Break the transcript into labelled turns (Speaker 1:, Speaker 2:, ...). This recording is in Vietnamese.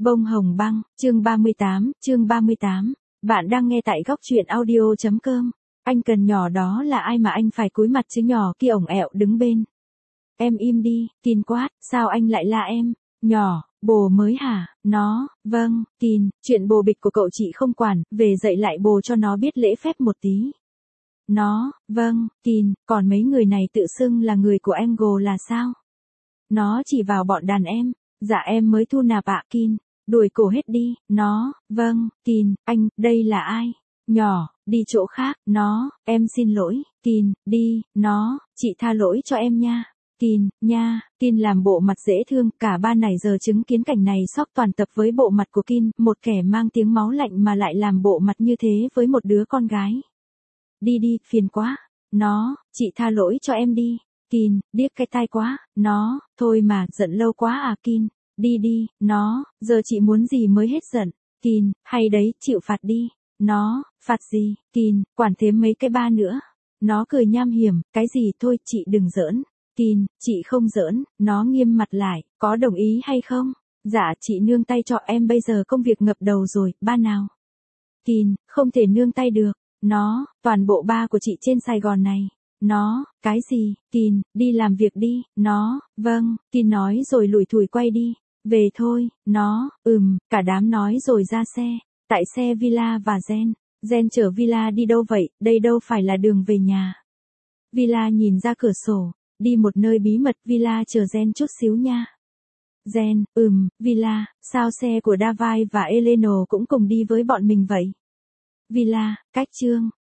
Speaker 1: Bông hồng băng, chương 38. Bạn đang nghe tại góc truyện audio.com. Anh cần nhỏ đó là ai mà anh phải cúi mặt chứ, nhỏ kia ổng ẹo đứng bên. Em im đi, Tin quát, sao anh lại la em? Nhỏ, bồ mới hả? Nó, vâng, Tin, chuyện bồ bịch của cậu chị không quản, về dạy lại bồ cho nó biết lễ phép một tí. Nó, vâng, Tin, còn mấy người này tự xưng là người của Angle là sao? Nó chỉ vào bọn đàn em. Dạ em mới thu nạp ạ Kin. Đuổi cổ hết đi. Nó, vâng, Tin, anh, đây là ai? Nhỏ, đi chỗ khác. Nó, em xin lỗi. Tin, đi. Nó, chị tha lỗi cho em nha. Tin, nha. Tin làm bộ mặt dễ thương. Cả ba nãy giờ chứng kiến cảnh này sốc toàn tập với bộ mặt của Kin, một kẻ mang tiếng máu lạnh mà lại làm bộ mặt như thế với một đứa con gái. Đi đi, phiền quá. Nó, chị tha lỗi cho em đi. Tin, điếc cái tai quá. Nó, thôi mà, giận lâu quá à Kin. Đi đi. Nó, giờ chị muốn gì mới hết giận. Tin, hay đấy, chịu phạt đi. Nó, phạt gì? Tin, quản thêm mấy cái ba nữa. Nó cười nham hiểm, cái gì thôi, chị đừng giỡn. Tin, chị không giỡn. Nó nghiêm mặt lại, có đồng ý hay không? Dạ chị nương tay cho em, bây giờ công việc ngập đầu rồi, ba nào. Tin, không thể nương tay được. Nó, toàn bộ ba của chị trên Sài Gòn này. Nó, cái gì? Tin, đi làm việc đi. Nó, vâng, Tin nói rồi lủi thủi quay đi. Về thôi. Nó, cả đám nói rồi ra xe. Tại xe Villa và Gen. Gen chở Villa đi đâu vậy, đây đâu phải là đường về nhà. Villa nhìn ra cửa sổ. Đi một nơi bí mật, Villa chờ Gen chút xíu nha. Gen, Villa, sao xe của Davai và Eleno cũng cùng đi với bọn mình vậy? Villa, cách chương.